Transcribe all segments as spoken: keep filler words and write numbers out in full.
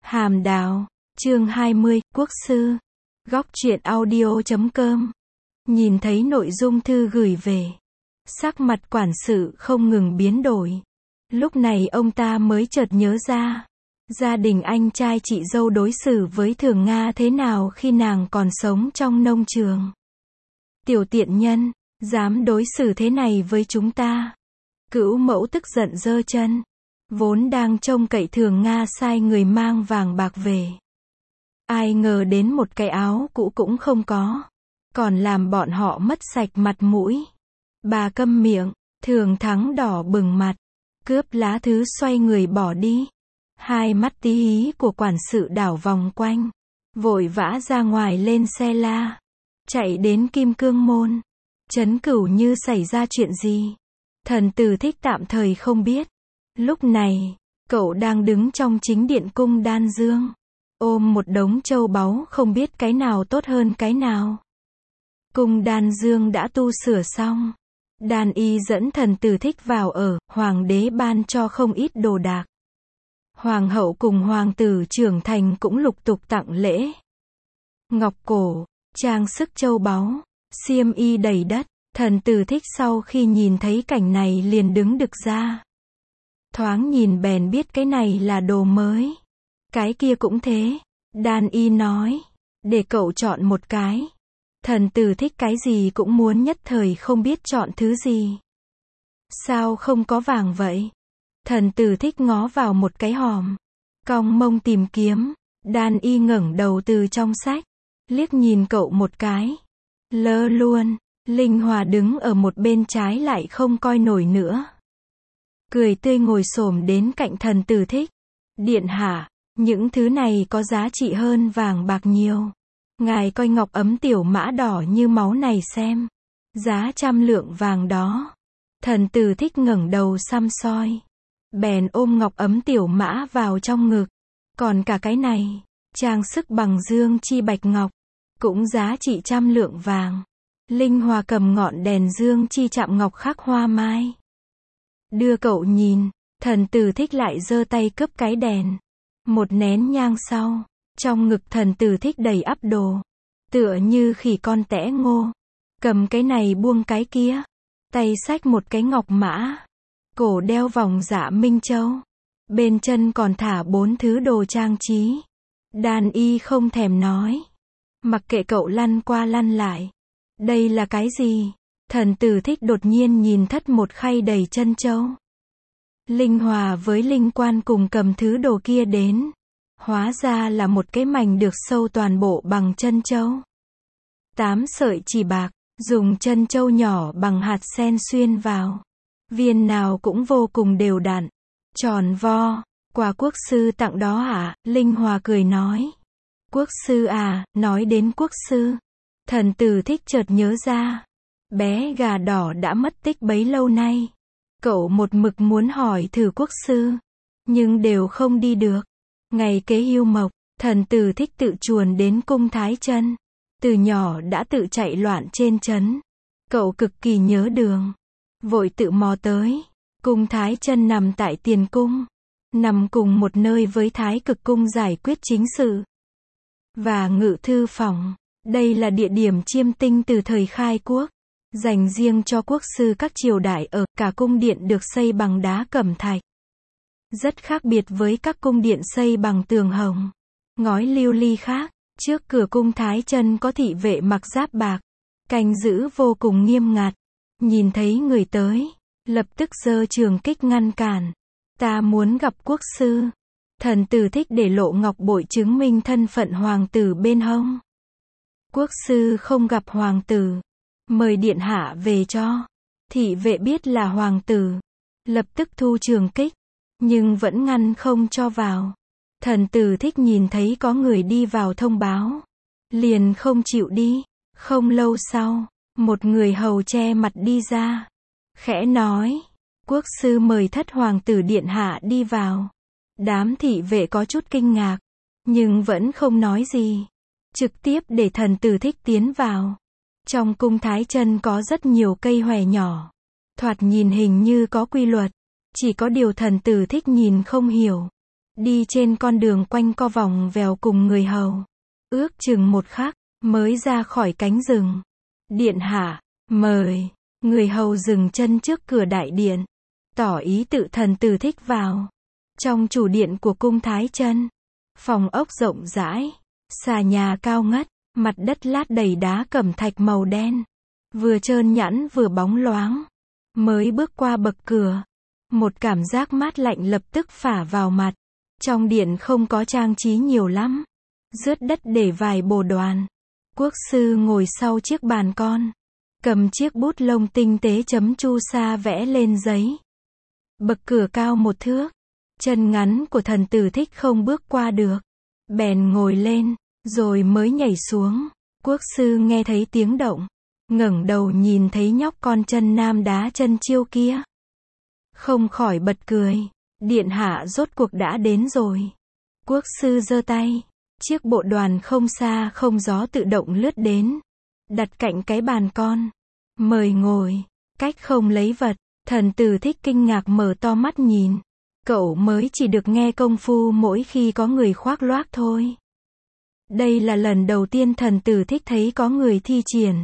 Hàm Đào, chương hai mươi, Quốc sư. Góc truyện audio chấm com. Nhìn thấy nội dung thư gửi về, sắc mặt quản sự không ngừng biến đổi. Lúc này ông ta mới chợt nhớ ra, gia đình anh trai chị dâu đối xử với Thường Nga thế nào khi nàng còn sống trong nông trường. Tiểu tiện nhân, dám đối xử thế này với chúng ta. Cữu mẫu tức giận giơ chân, vốn đang trông cậy Thường Nga sai người mang vàng bạc về. Ai ngờ đến một cái áo cũ cũng không có, còn làm bọn họ mất sạch mặt mũi. Bà câm miệng, Thường Thắng đỏ bừng mặt, cướp lá thư xoay người bỏ đi. Hai mắt tí hí của quản sự đảo vòng quanh, vội vã ra ngoài lên xe la, chạy đến Kim Cương Môn. Trấn Cửu Như xảy ra chuyện gì? Thần Tử Thích tạm thời không biết. Lúc này, cậu đang đứng trong chính điện cung Đan Dương, ôm một đống châu báu không biết cái nào tốt hơn cái nào. Cung Đan Dương đã tu sửa xong. Đan Y dẫn Thần Tử Thích vào ở, hoàng đế ban cho không ít đồ đạc. Hoàng hậu cùng hoàng tử trưởng thành cũng lục tục tặng lễ. Ngọc cổ, trang sức châu báu, xiêm y đầy đất. Thần Tử Thích sau khi nhìn thấy cảnh này liền đứng đực ra. Thoáng nhìn bèn biết cái này là đồ mới. Cái kia cũng thế. Đan Y nói, để cậu chọn một cái. Thần Tử Thích cái gì cũng muốn, nhất thời không biết chọn thứ gì. Sao không có vàng vậy? Thần Tử Thích ngó vào một cái hòm, cong mông tìm kiếm. Đan Y ngẩng đầu từ trong sách, liếc nhìn cậu một cái, lơ luôn. Linh Hòa đứng ở một bên trái lại không coi nổi nữa, cười tươi ngồi xổm đến cạnh Thần Tử Thích. Điện hạ, những thứ này có giá trị hơn vàng bạc nhiều. Ngài coi ngọc ấm tiểu mã đỏ như máu này xem, giá trăm lượng vàng đó. Thần Tử Thích ngẩng đầu săm soi, bèn ôm ngọc ấm tiểu mã vào trong ngực. Còn cả cái này, trang sức bằng dương chi bạch ngọc, cũng giá trị trăm lượng vàng. Linh Hòa cầm ngọn đèn dương chi chạm ngọc khắc hoa mai, đưa cậu nhìn. Thần Tử Thích lại giơ tay cướp cái đèn. Một nén nhang sau, trong ngực Thần Tử Thích đầy ắp đồ, tựa như khỉ con tẽ ngô, cầm cái này buông cái kia, tay xách một cái ngọc mã, cổ đeo vòng dạ minh châu, bên chân còn thả bốn thứ đồ trang trí. Đan Y không thèm nói, mặc kệ cậu lăn qua lăn lại. Đây là cái gì? Thần Tử Thích đột nhiên nhìn thất một khay đầy chân châu. Linh Hòa với Linh Quan cùng cầm thứ đồ kia đến. Hóa ra là một cái mảnh được sâu toàn bộ bằng chân châu. Tám sợi chỉ bạc, dùng chân châu nhỏ bằng hạt sen xuyên vào. Viên nào cũng vô cùng đều đặn, tròn vo. Quà quốc sư tặng đó hả? Linh Hòa cười nói. Quốc sư à, nói đến quốc sư. Thần Tử Thích chợt nhớ ra, bé gà đỏ đã mất tích bấy lâu nay. Cậu một mực muốn hỏi thử quốc sư, nhưng đều không đi được. Ngày kế hưu mộc, Thần Tử Thích tự chuồn đến cung Thái Chân. Từ nhỏ đã tự chạy loạn trên trấn. Cậu cực kỳ nhớ đường, vội tự mò tới. Cung Thái Chân nằm tại Tiền Cung, nằm cùng một nơi với Thái Cực Cung giải quyết chính sự và ngự thư phòng. Đây là địa điểm chiêm tinh từ thời khai quốc, dành riêng cho quốc sư các triều đại ở. Cả cung điện được xây bằng đá cẩm thạch, rất khác biệt với các cung điện xây bằng tường hồng, ngói lưu ly khác. Trước cửa cung Thái Chân có thị vệ mặc giáp bạc, canh giữ vô cùng nghiêm ngặt. Nhìn thấy người tới, lập tức giơ trường kích ngăn cản. Ta muốn gặp quốc sư. Thần Tử Thích để lộ ngọc bội chứng minh thân phận hoàng tử bên hông. Quốc sư không gặp hoàng tử, mời điện hạ về cho. Thị vệ biết là hoàng tử, lập tức thu trường kích, nhưng vẫn ngăn không cho vào. Thần Tử Thích nhìn thấy có người đi vào thông báo, liền không chịu đi. Không lâu sau, một người hầu che mặt đi ra, khẽ nói, quốc sư mời thất hoàng tử điện hạ đi vào. Đám thị vệ có chút kinh ngạc, nhưng vẫn không nói gì, trực tiếp để Thần Tử Thích tiến vào. Trong cung Thái Chân có rất nhiều cây hòe nhỏ, thoạt nhìn hình như có quy luật, chỉ có điều Thần Tử Thích nhìn không hiểu. đi trên con đường quanh co vòng vèo cùng người hầu. Ước chừng một khắc, mới ra khỏi cánh rừng. Điện hạ, mời. Người hầu dừng chân trước cửa đại điện, tỏ ý tự thần tử thích vào. Trong chủ điện của cung Thái Chân, phòng ốc rộng rãi, xà nhà cao ngất, mặt đất lát đầy đá cẩm thạch màu đen, vừa trơn nhẵn vừa bóng loáng. Mới bước qua bậc cửa, một cảm giác mát lạnh lập tức phả vào mặt. Trong điện không có trang trí nhiều lắm, rớt đất để vài bồ đoàn. Quốc sư ngồi sau chiếc bàn con, cầm chiếc bút lông tinh tế chấm chu sa vẽ lên giấy. Bậc cửa cao một thước, chân ngắn của thần tử Thích không bước qua được, bèn ngồi lên, rồi mới nhảy xuống. Quốc sư nghe thấy tiếng động, ngẩng đầu nhìn thấy nhóc con chân nam đá chân chiêu kia, không khỏi bật cười. Điện hạ rốt cuộc đã đến rồi. Quốc sư giơ tay, chiếc bộ đoàn không xa không gió tự động lướt đến, đặt cạnh cái bàn con. Mời ngồi. Cách không lấy vật, thần tử Thích kinh ngạc mở to mắt nhìn. Cậu mới chỉ được nghe công phu mỗi khi có người khoác loác thôi. Đây là lần đầu tiên thần tử Thích thấy có người thi triển,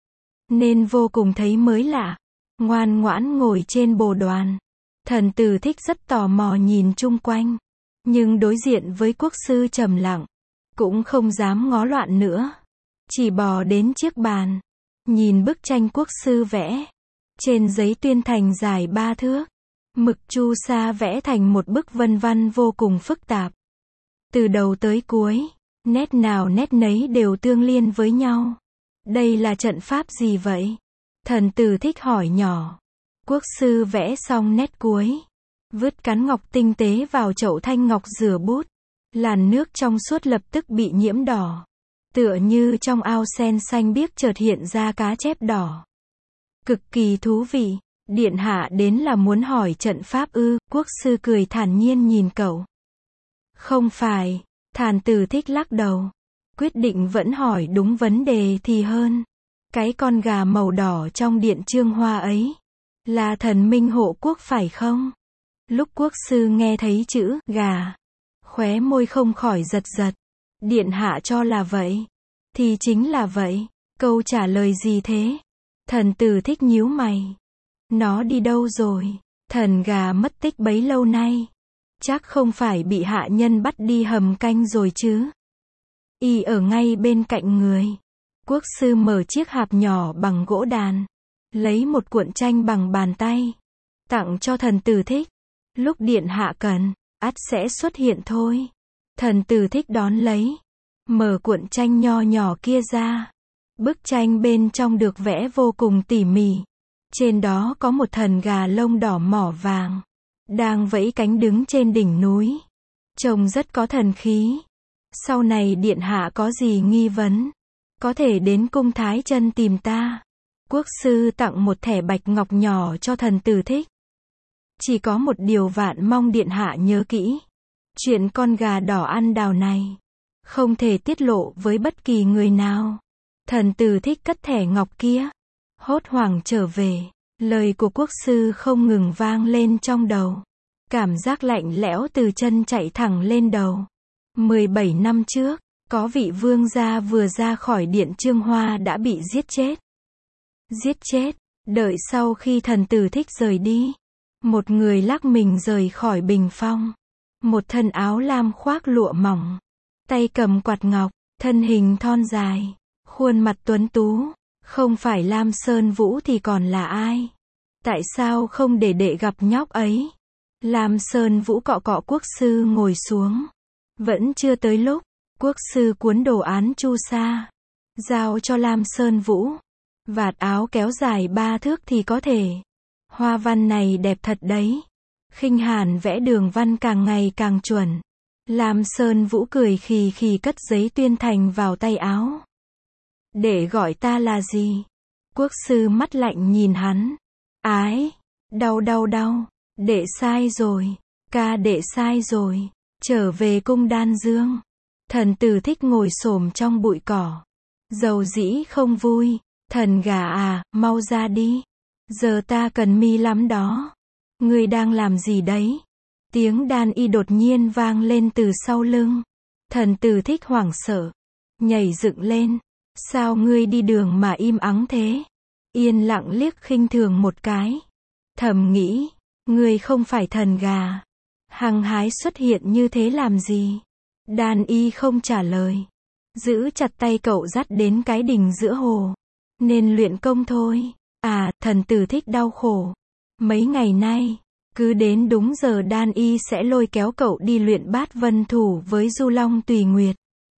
nên vô cùng thấy mới lạ. Ngoan ngoãn ngồi trên bồ đoàn, thần tử Thích rất tò mò nhìn chung quanh, nhưng đối diện với quốc sư trầm lặng, cũng không dám ngó loạn nữa, chỉ bò đến chiếc bàn, nhìn bức tranh quốc sư vẽ. Trên giấy tuyên thành dài ba thước, mực chu sa vẽ thành một bức vân văn vô cùng phức tạp. Từ đầu tới cuối, nét nào nét nấy đều tương liên với nhau. Đây là trận pháp gì vậy? Thần tử Thích hỏi nhỏ. Quốc sư vẽ xong nét cuối, vứt cán ngọc tinh tế vào chậu thanh ngọc rửa bút. Làn nước trong suốt lập tức bị nhiễm đỏ. Tựa như trong ao sen xanh biếc chợt hiện ra cá chép đỏ. Cực kỳ thú vị. Điện hạ đến là muốn hỏi trận pháp ư? Quốc sư cười thản nhiên nhìn cậu. Không phải. Thần tử Thích lắc đầu. Quyết định vẫn hỏi đúng vấn đề thì hơn. Cái con gà màu đỏ trong điện Trương Hoa ấy, là thần minh hộ quốc phải không? Lúc quốc sư nghe thấy chữ gà, khóe môi không khỏi giật giật. Điện hạ cho là vậy. Thì chính là vậy. Câu trả lời gì thế? Thần tử Thích nhíu mày. Nó đi đâu rồi? Thần gà mất tích bấy lâu nay, chắc không phải bị hạ nhân bắt đi hầm canh rồi chứ? Y ở ngay bên cạnh người. Quốc sư mở chiếc hạp nhỏ bằng gỗ đàn, lấy một cuộn tranh bằng bàn tay, tặng cho thần tử Thích. Lúc điện hạ cần, ắt sẽ xuất hiện thôi. Thần tử Thích đón lấy, mở cuộn tranh nho nhỏ kia ra. Bức tranh bên trong được vẽ vô cùng tỉ mỉ. Trên đó có một thần gà lông đỏ mỏ vàng, đang vẫy cánh đứng trên đỉnh núi. Trông rất có thần khí. Sau này điện hạ có gì nghi vấn, có thể đến cung Thái Chân tìm ta. Quốc sư tặng một thẻ bạch ngọc nhỏ cho thần tử Thích. Chỉ có một điều vạn mong điện hạ nhớ kỹ. Chuyện con gà đỏ ăn đào này, không thể tiết lộ với bất kỳ người nào. Thần tử Thích cất thẻ ngọc kia, hốt hoảng trở về. Lời của quốc sư không ngừng vang lên trong đầu. Cảm giác lạnh lẽo từ chân chạy thẳng lên đầu. mười bảy năm trước, có vị vương gia vừa ra khỏi điện Trương Hoa đã bị giết chết. Giết chết. Đợi sau khi thần tử Thích rời đi, một người lắc mình rời khỏi bình phong. Một thân áo lam khoác lụa mỏng, tay cầm quạt ngọc, thân hình thon dài, khuôn mặt tuấn tú. Không phải Lam Sơn Vũ thì còn là ai? Tại sao không để đệ gặp nhóc ấy? Lam Sơn Vũ cọ cọ quốc sư ngồi xuống. Vẫn chưa tới lúc. Quốc sư cuốn đồ án chu sa, giao cho Lam Sơn Vũ. Vạt áo kéo dài ba thước thì có thể. Hoa văn này đẹp thật đấy. Khinh Hàn vẽ đường văn càng ngày càng chuẩn. Lam Sơn Vũ cười khì khì cất giấy tuyên thành vào tay áo. Để gọi ta là gì? Quốc sư mắt lạnh nhìn hắn. Ái, đau đau đau, đệ sai rồi, ca đệ sai rồi, trở về cung Đan Dương. Thần tử Thích ngồi xổm trong bụi cỏ, dầu dĩ không vui. Thần gà à, mau ra đi, giờ ta cần mi lắm đó. Ngươi đang làm gì đấy? Tiếng đàn y đột nhiên vang lên từ sau lưng. Thần Tử Thích hoảng sợ, nhảy dựng lên. Sao ngươi đi đường mà im ắng thế? Yên lặng liếc khinh thường một cái. Thầm nghĩ, ngươi không phải thần gà. Hăng hái xuất hiện như thế làm gì? Đàn y không trả lời. Giữ chặt tay cậu dắt đến cái đình giữa hồ. Nên luyện công thôi. À, Thần Tử Thích đau khổ. Mấy ngày nay, cứ đến đúng giờ đan y sẽ lôi kéo cậu đi luyện bát vân thủ với Du Long Tùy Nguyệt.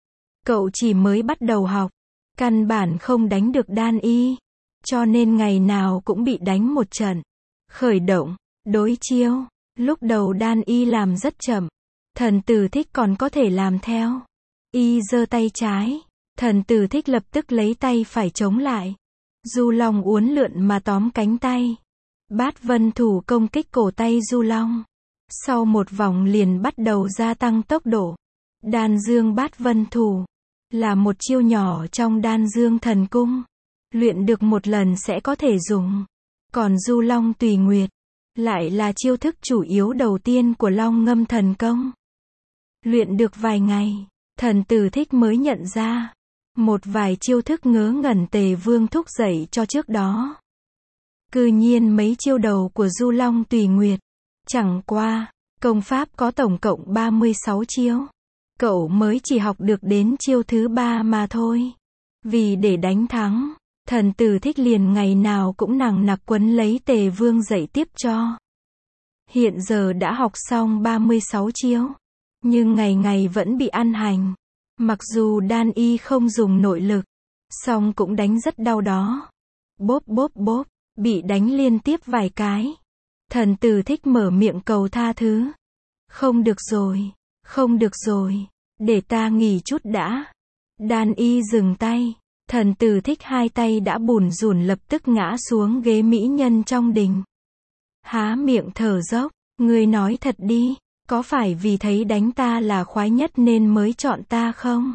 Cậu chỉ mới bắt đầu học, căn bản không đánh được đan y, cho nên ngày nào cũng bị đánh một trận. Khởi động, đối chiêu, lúc đầu đan y làm rất chậm, Thần Tử Thích còn có thể làm theo. Y giơ tay trái, Thần Tử Thích lập tức lấy tay phải chống lại. Du Long uốn lượn mà tóm cánh tay. Bát vân thủ công kích cổ tay Du Long. Sau một vòng liền bắt đầu gia tăng tốc độ. Đan dương bát vân thủ là một chiêu nhỏ trong đan dương thần cung. Luyện được một lần sẽ có thể dùng. Còn Du Long Tùy Nguyệt lại là chiêu thức chủ yếu đầu tiên của Long Ngâm thần công. Luyện được vài ngày, Thần Tử Thích mới nhận ra một vài chiêu thức ngớ ngẩn Tề Vương thúc dạy cho trước đó. Cư nhiên mấy chiêu đầu của Du Long Tùy Nguyệt. Chẳng qua, công pháp có tổng cộng ba mươi sáu chiêu. Cậu mới chỉ học được đến chiêu thứ ba mà thôi. Vì để đánh thắng, Thần Tử Thích liền ngày nào cũng nằng nặc quấn lấy Tề Vương dạy tiếp cho. Hiện giờ đã học xong ba mươi sáu chiêu, nhưng ngày ngày vẫn bị ăn hành. Mặc dù đan y không dùng nội lực, song cũng đánh rất đau đó. Bốp bốp bốp, bị đánh liên tiếp vài cái. Thần Tử Thích mở miệng cầu tha thứ. Không được rồi, không được rồi, để ta nghỉ chút đã. Đan y dừng tay. Thần Tử Thích hai tay đã bùn rùn lập tức ngã xuống ghế mỹ nhân trong đình. Há miệng thở dốc, ngươi nói thật đi, có phải vì thấy đánh ta là khoái nhất nên mới chọn ta không?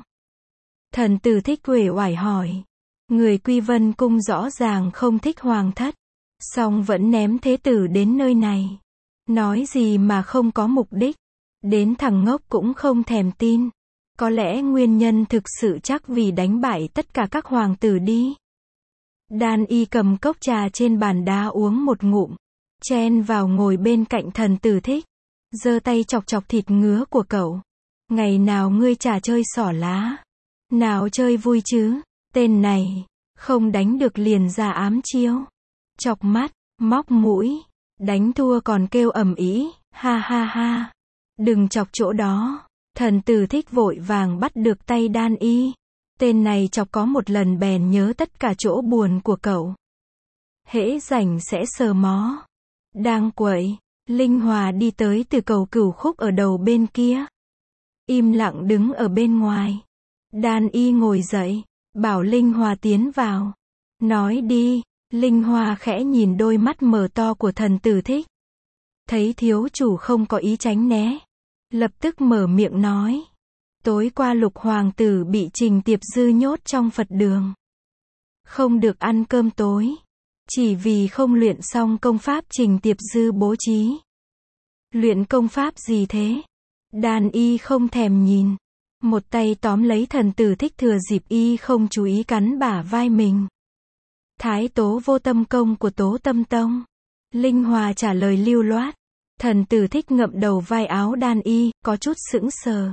Thần Tử Thích uể oải hỏi. Người Quy Vân cung rõ ràng không thích hoàng thất, song vẫn ném thế tử đến nơi này. Nói gì mà không có mục đích, đến thằng ngốc cũng không thèm tin. Có lẽ nguyên nhân thực sự chắc vì đánh bại tất cả các hoàng tử đi. Đan y cầm cốc trà trên bàn đá uống một ngụm, chen vào ngồi bên cạnh Thần Tử Thích, giơ tay chọc chọc thịt ngứa của cậu. Ngày nào ngươi chả chơi xỏ lá, nào chơi vui chứ, tên này, không đánh được liền ra ám chiêu. Chọc mắt, móc mũi, đánh thua còn kêu ầm ĩ, ha ha ha. Đừng chọc chỗ đó. Thần Tử Thích vội vàng bắt được tay đan y. Tên này chọc có một lần bèn nhớ tất cả chỗ buồn của cậu. Hễ rảnh sẽ sờ mó. Đang quậy, Linh Hòa đi tới từ cầu Cửu Khúc ở đầu bên kia. Im lặng đứng ở bên ngoài. Đan y ngồi dậy, bảo Linh Hòa tiến vào. Nói đi. Linh Hòa khẽ nhìn đôi mắt mở to của Thần Tử Thích. Thấy thiếu chủ không có ý tránh né, lập tức mở miệng nói. Tối qua Lục hoàng tử bị Trình Tiệp Dư nhốt trong Phật đường. Không được ăn cơm tối. Chỉ vì không luyện xong công pháp Trình Tiệp Dư bố trí. Luyện công pháp gì thế? Đan y không thèm nhìn. Một tay tóm lấy Thần Tử Thích thừa dịp y không chú ý cắn bả vai mình. Thái Tố Vô Tâm công của Tố Tâm Tông. Linh Hòa trả lời lưu loát. Thần Tử Thích ngậm đầu vai áo đan y, có chút sững sờ.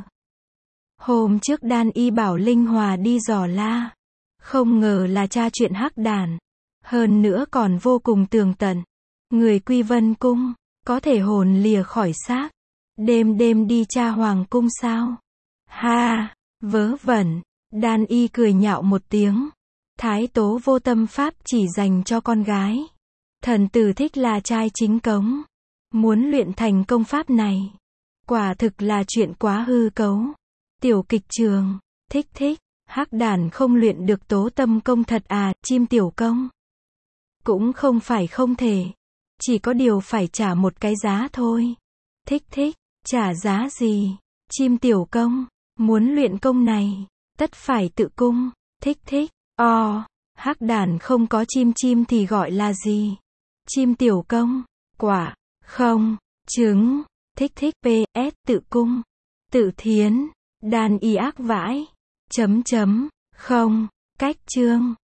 Hôm trước đan y bảo Linh Hòa đi dò la. Không ngờ là tra chuyện hắc đàn. Hơn nữa còn vô cùng tường tận. Người Quy Vân cung, có thể hồn lìa khỏi xác. Đêm đêm đi tra hoàng cung sao? Ha, vớ vẩn. Đan y cười nhạo một tiếng. Thái Tố Vô Tâm pháp chỉ dành cho con gái. Thần Tử Thích là trai chính cống. Muốn luyện thành công pháp này, quả thực là chuyện quá hư cấu. Tiểu kịch trường, thích thích, hắc đàn không luyện được tố tâm công thật à, chim tiểu công. Cũng không phải không thể, chỉ có điều phải trả một cái giá thôi. Thích thích, trả giá gì? Chim tiểu công, muốn luyện công này, tất phải tự cung. Thích thích, o, hắc đàn không có chim chim thì gọi là gì? Chim tiểu công, quả. Không, trứng, thích thích ps tự cung, tự thiến, đàn y ác vãi, chấm chấm, không, cách chương.